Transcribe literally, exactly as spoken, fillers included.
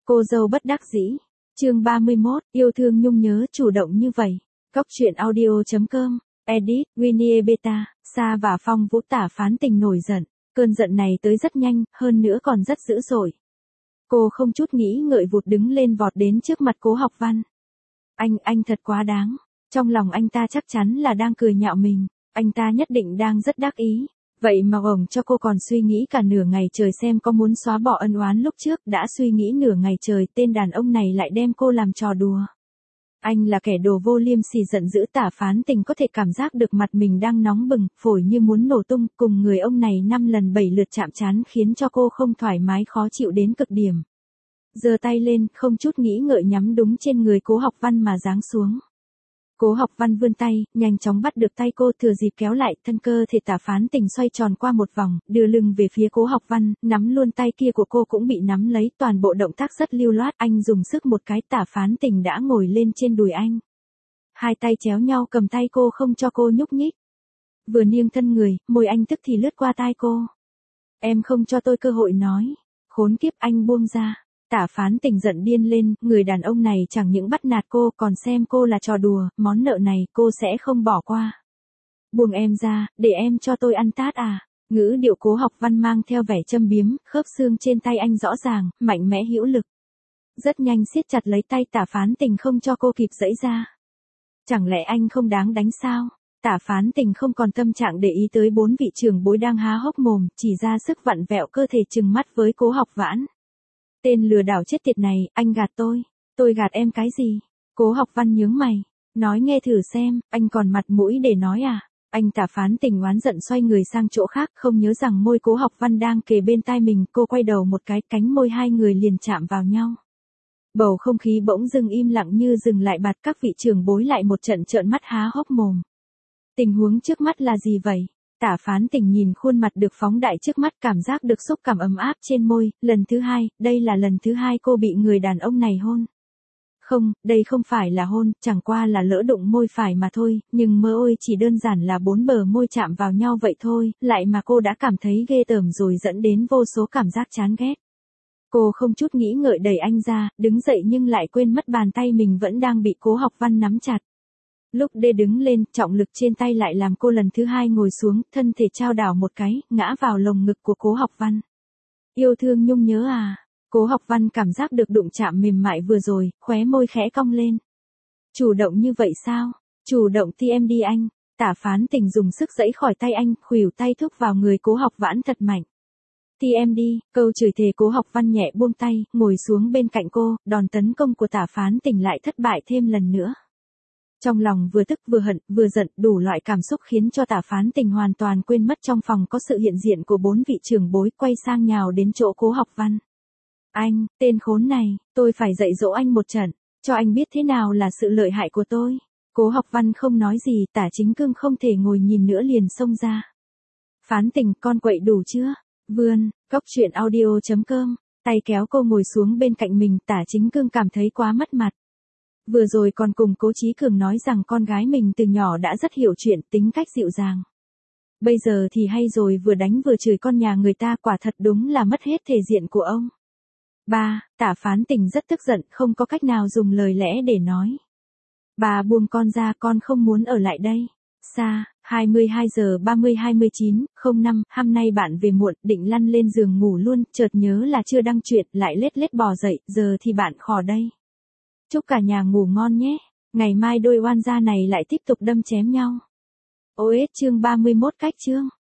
Cô dâu bất đắc dĩ. Chương ba mươi mốt, yêu thương nhung nhớ chủ động như vậy. Cóc truyện audio chấm com. Edit, Winnie Beta, Sa và Phong Vũ Tả phán tình nổi giận. Cơn giận này tới rất nhanh, hơn nữa còn rất dữ dội. Cô không chút nghĩ ngợi vụt đứng lên vọt đến trước mặt Cố Học Văn. Anh, anh thật quá đáng. Trong lòng anh ta chắc chắn là đang cười nhạo mình. Anh ta nhất định đang rất đắc ý. Vậy mà ổng cho cô còn suy nghĩ cả nửa ngày trời xem có muốn xóa bỏ ân oán lúc trước, đã suy nghĩ nửa ngày trời tên đàn ông này lại đem cô làm trò đùa. Anh là kẻ đồ vô liêm sỉ giận dữ. Tả phán tình có thể cảm giác được mặt mình đang nóng bừng, phổi như muốn nổ tung, cùng người ông này năm lần bảy lượt chạm trán khiến cho cô không thoải mái khó chịu đến cực điểm. Giơ tay lên, không chút nghĩ ngợi nhắm đúng trên người Cố Học Văn mà giáng xuống. Cố Học Văn vươn tay, nhanh chóng bắt được tay cô, thừa dịp kéo lại, thân cơ thể Tả phán tình xoay tròn qua một vòng, đưa lưng về phía Cố Học Văn, nắm luôn tay kia của cô cũng bị nắm lấy, toàn bộ động tác rất lưu loát, anh dùng sức một cái, Tả phán tình đã ngồi lên trên đùi anh. Hai tay chéo nhau cầm tay cô không cho cô nhúc nhích. Vừa nghiêng thân người, môi anh tức thì lướt qua tai cô. Em không cho tôi cơ hội nói. Khốn kiếp, anh buông ra. Tả phán tình giận điên lên, người đàn ông này chẳng những bắt nạt cô còn xem cô là trò đùa, món nợ này cô sẽ không bỏ qua. Buông em ra, để em cho tôi ăn tát à. Ngữ điệu Cố Học Văn mang theo vẻ châm biếm, khớp xương trên tay anh rõ ràng, mạnh mẽ hữu lực. Rất nhanh siết chặt lấy tay Tả phán tình không cho cô kịp giãy ra. Chẳng lẽ anh không đáng đánh sao? Tả phán tình không còn tâm trạng để ý tới bốn vị trưởng bối đang há hốc mồm, chỉ ra sức vặn vẹo cơ thể trừng mắt với Cố Học Vãn. Tên lừa đảo chết tiệt này, anh gạt tôi. Tôi gạt em cái gì? Cố Học Văn nhướng mày. Nói nghe thử xem, anh còn mặt mũi để nói à? Anh Tả phán tình oán giận xoay người sang chỗ khác, không nhớ rằng môi Cố Học Văn đang kề bên tai mình. Cô quay đầu một cái, cánh môi hai người liền chạm vào nhau. Bầu không khí bỗng dưng im lặng như dừng lại bạt, các vị trưởng bối lại một trận trợn mắt há hốc mồm. Tình huống trước mắt là gì vậy? Tả phán tình nhìn khuôn mặt được phóng đại trước mắt, cảm giác được xúc cảm ấm áp trên môi, lần thứ hai, đây là lần thứ hai cô bị người đàn ông này hôn. Không, đây không phải là hôn, chẳng qua là lỡ đụng môi phải mà thôi, nhưng mơ ôi chỉ đơn giản là bốn bờ môi chạm vào nhau vậy thôi, lại mà cô đã cảm thấy ghê tởm rồi dẫn đến vô số cảm giác chán ghét. Cô không chút nghĩ ngợi đẩy anh ra, đứng dậy nhưng lại quên mất bàn tay mình vẫn đang bị Cố Học Văn nắm chặt. Lúc đê đứng lên, trọng lực trên tay lại làm cô lần thứ hai ngồi xuống, thân thể trao đảo một cái, ngã vào lồng ngực của Cố Học Văn. Yêu thương nhung nhớ à? Cố Học Văn cảm giác được đụng chạm mềm mại vừa rồi, khóe môi khẽ cong lên. Chủ động như vậy sao? Chủ động thì em đi anh. Tả phán tình dùng sức giãy khỏi tay anh, khuỷu tay thúc vào người Cố Học Vãn thật mạnh. Thì em đi, câu chửi thề. Cố Học Văn nhẹ buông tay, ngồi xuống bên cạnh cô, đòn tấn công của Tả phán tình lại thất bại thêm lần nữa. Trong lòng vừa tức vừa hận, vừa giận, đủ loại cảm xúc khiến cho Tả phán tình hoàn toàn quên mất trong phòng có sự hiện diện của bốn vị trưởng bối, quay sang nhào đến chỗ Cố Học Văn. Anh, tên khốn này, tôi phải dạy dỗ anh một trận, cho anh biết thế nào là sự lợi hại của tôi. Cố Học Văn không nói gì, Tả Chính Cương không thể ngồi nhìn nữa liền xông ra. Phán tình, con quậy đủ chưa? Vươn, cóc truyện audio chấm com, tay kéo cô ngồi xuống bên cạnh mình. Tả Chính Cương cảm thấy quá mất mặt. Vừa rồi còn cùng Cố Chí Cường nói rằng con gái mình từ nhỏ đã rất hiểu chuyện, tính cách dịu dàng. Bây giờ thì hay rồi, vừa đánh vừa chửi con nhà người ta, quả thật đúng là mất hết thể diện của ông. Ba, Tả phán tình rất tức giận, không có cách nào dùng lời lẽ để nói. Bà buông con ra, con không muốn ở lại đây. Sa, hai mươi hai giờ ba mươi hai mươi chín, không năm, hôm nay bạn về muộn, định lăn lên giường ngủ luôn, chợt nhớ là chưa đăng truyện, lại lết lết bò dậy, giờ thì bạn khò đây. Chúc cả nhà ngủ ngon nhé, ngày mai đôi oan gia này lại tiếp tục đâm chém nhau. ô ét chương ba mươi mốt cách chương.